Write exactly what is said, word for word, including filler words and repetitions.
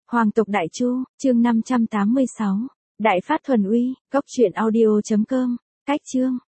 Hoàng tộc Đại Chu, chương năm trăm tám mươi sáu. Đại phát thuần uy, cốc truyện audio chấm com. Cách chương.